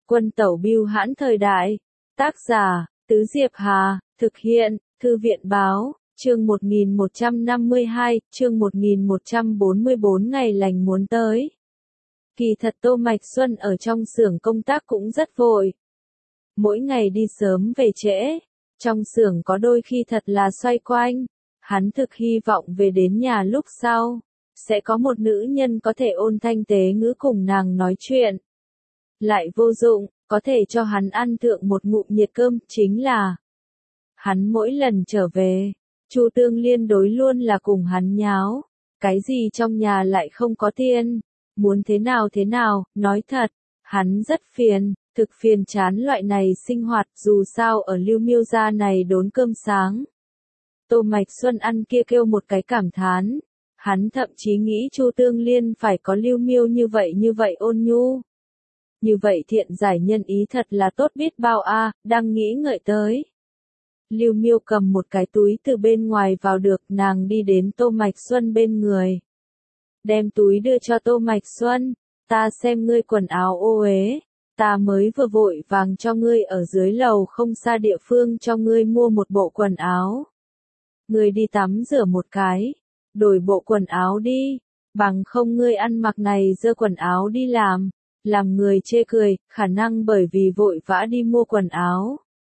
Quân tẩu bưu hãn thời đại. Tác giả, Tứ Diệp Hà, thực hiện, Thư viện Báo, chương 1152, chương 1144 ngày lành muốn tới. Kỳ thật Tô Mạch Xuân ở trong xưởng công tác cũng rất vội. Mỗi ngày đi sớm về trễ, trong xưởng có đôi khi thật là xoay quanh. Hắn thực hy vọng về đến nhà lúc sau, sẽ có một nữ nhân có thể ôn thanh tế ngữ cùng nàng nói chuyện. Lại vô dụng, có thể cho hắn ăn thượng một ngụm nhiệt cơm, chính là hắn mỗi lần trở về, Chu Tương Liên đối luôn là cùng hắn nháo, cái gì trong nhà lại không có tiền, muốn thế nào, nói thật, hắn rất phiền, thực phiền chán loại này sinh hoạt, dù sao ở Lưu Miêu gia này đốn cơm sáng. Tô Mạch Xuân ăn kia kêu một cái cảm thán, hắn thậm chí nghĩ Chu Tương Liên phải có Lưu Miêu như vậy ôn nhu. Như vậy thiện giải nhân ý thật là tốt biết bao a, đang nghĩ ngợi tới. Lưu Miêu cầm một cái túi từ bên ngoài vào được, nàng đi đến Tô Mạch Xuân bên người. Đem túi đưa cho Tô Mạch Xuân, ta xem ngươi quần áo ô uế, ta mới vừa vội vàng cho ngươi ở dưới lầu không xa địa phương cho ngươi mua một bộ quần áo. Ngươi đi tắm rửa một cái, đổi bộ quần áo đi, bằng không ngươi ăn mặc này dơ quần áo đi làm người chê cười, khả năng bởi vì vội vã đi mua quần áo.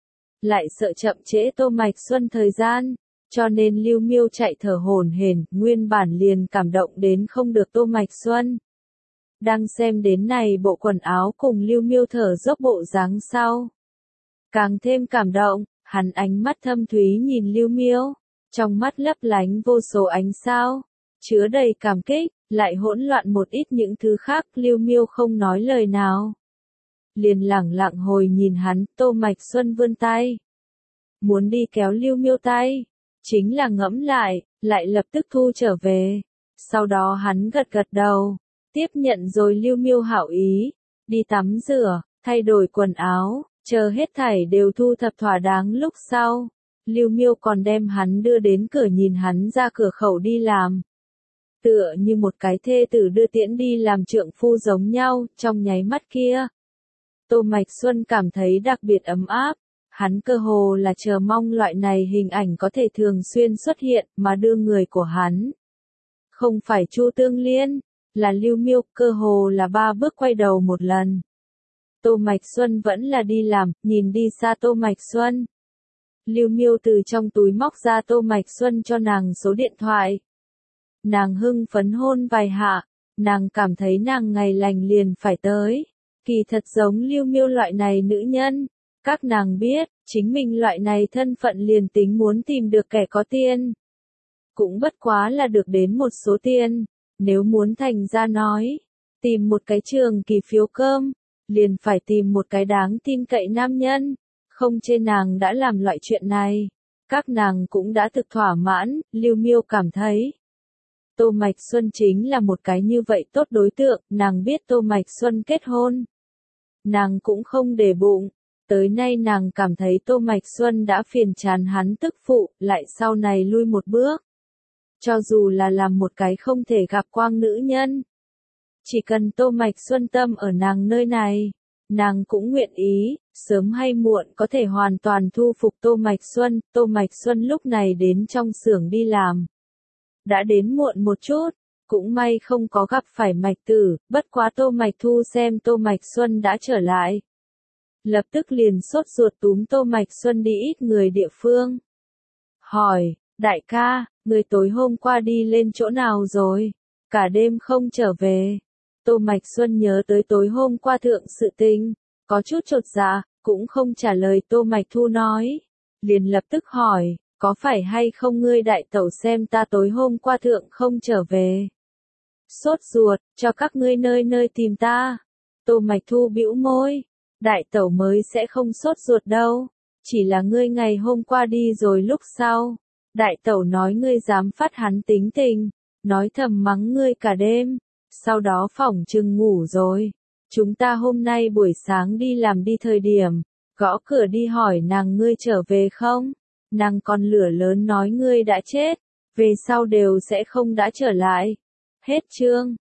Lại sợ chậm trễ Tô Mạch Xuân thời gian, cho nên Lưu Miêu chạy thở hổn hển, nguyên bản liền cảm động đến không được Tô Mạch Xuân. Đang xem đến này bộ quần áo cùng Lưu Miêu thở dốc bộ dáng sau. Càng thêm cảm động, hắn ánh mắt thâm thúy nhìn Lưu Miêu, trong mắt lấp lánh vô số ánh sao, chứa đầy cảm kích, lại hỗn loạn một ít những thứ khác. Lưu Miêu không nói lời nào, liền lẳng lặng hồi nhìn hắn. Tô Mạch Xuân vươn tay, muốn đi kéo Lưu Miêu tay, chính là ngẫm lại lập tức thu trở về. Sau đó hắn gật gật đầu, tiếp nhận rồi Lưu Miêu hảo ý, đi tắm rửa, thay đổi quần áo, chờ hết thảy đều thu thập thỏa đáng lúc sau. Lưu Miêu còn đem hắn đưa đến cửa, nhìn hắn ra cửa khẩu đi làm. Tựa như một cái thê tử đưa tiễn đi làm trượng phu giống nhau, trong nháy mắt kia. Tô Mạch Xuân cảm thấy đặc biệt ấm áp, hắn cơ hồ là chờ mong loại này hình ảnh có thể thường xuyên xuất hiện, mà đưa người của hắn. Không phải Chu Tương Liên, là Lưu Miêu, cơ hồ là 3 bước quay đầu một lần. Tô Mạch Xuân vẫn là đi làm, nhìn đi xa Tô Mạch Xuân. Lưu Miêu từ trong túi móc ra Tô Mạch Xuân cho nàng số điện thoại. Nàng hưng phấn hôn vài hạ, nàng cảm thấy nàng ngày lành liền phải tới. Kỳ thật giống Lưu Miêu loại này nữ nhân, các nàng biết, chính mình loại này thân phận liền tính muốn tìm được kẻ có tiền. Cũng bất quá là được đến một số tiền, nếu muốn thành ra nói, tìm một cái trường kỳ phiếu cơm, liền phải tìm một cái đáng tin cậy nam nhân. Không chê nàng đã làm loại chuyện này, các nàng cũng đã thực thỏa mãn. Lưu Miêu cảm thấy Tô Mạch Xuân chính là một cái như vậy tốt đối tượng. Nàng biết Tô Mạch Xuân kết hôn, nàng cũng không để bụng. Tới nay nàng cảm thấy Tô Mạch Xuân đã phiền chán hắn tức phụ, lại sau này lui một bước. Cho dù là làm một cái không thể gặp quang nữ nhân, chỉ cần Tô Mạch Xuân tâm ở nàng nơi này, nàng cũng nguyện ý, sớm hay muộn có thể hoàn toàn thu phục Tô Mạch Xuân. Tô Mạch Xuân lúc này đến trong xưởng đi làm. Đã đến muộn một chút, cũng may không có gặp phải Mạch Tử, bất quá Tô Mạch Thu xem Tô Mạch Xuân đã trở lại. Lập tức liền sốt ruột túm Tô Mạch Xuân đi ít người địa phương. Hỏi, đại ca, người tối hôm qua đi lên chỗ nào rồi? Cả đêm không trở về. Tô Mạch Xuân nhớ tới tối hôm qua thượng sự tình, có chút chột dạ, cũng không trả lời Tô Mạch Thu nói. Liền lập tức hỏi, có phải hay không ngươi đại tẩu xem ta tối hôm qua thượng không trở về? Sốt ruột, cho các ngươi nơi nơi tìm ta. Tô Mạch Thu bĩu môi, đại tẩu mới sẽ không sốt ruột đâu, chỉ là ngươi ngày hôm qua đi rồi lúc sau. Đại tẩu nói ngươi dám phát hắn tính tình, nói thầm mắng ngươi cả đêm, sau đó phỏng chừng ngủ rồi. Chúng ta hôm nay buổi sáng đi làm đi thời điểm, gõ cửa đi hỏi nàng ngươi trở về không? Nàng còn lửa lớn nói ngươi đã chết, về sau đều sẽ không đã trở lại. Hết chương.